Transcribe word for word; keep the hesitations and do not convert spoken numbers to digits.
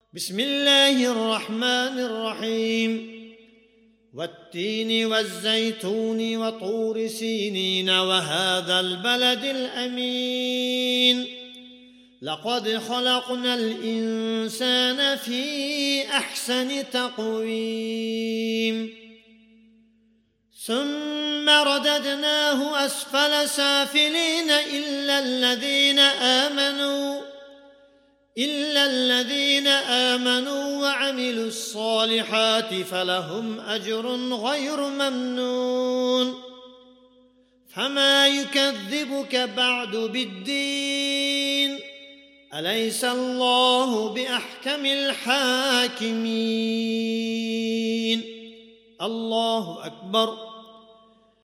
بسم الله الرحمن الرحيم والتين والزيتون وطور سينين وهذا البلد الأمين لقد خلقنا الإنسان في أحسن تقويم ثم رددناه أسفل سافلين إلا الذين آمنوا إلا الذين آمنوا وعملوا الصالحات فلهم أجر غير ممنون فما يكذبك بعد بالدين أليس الله بأحكم الحاكمين الله أكبر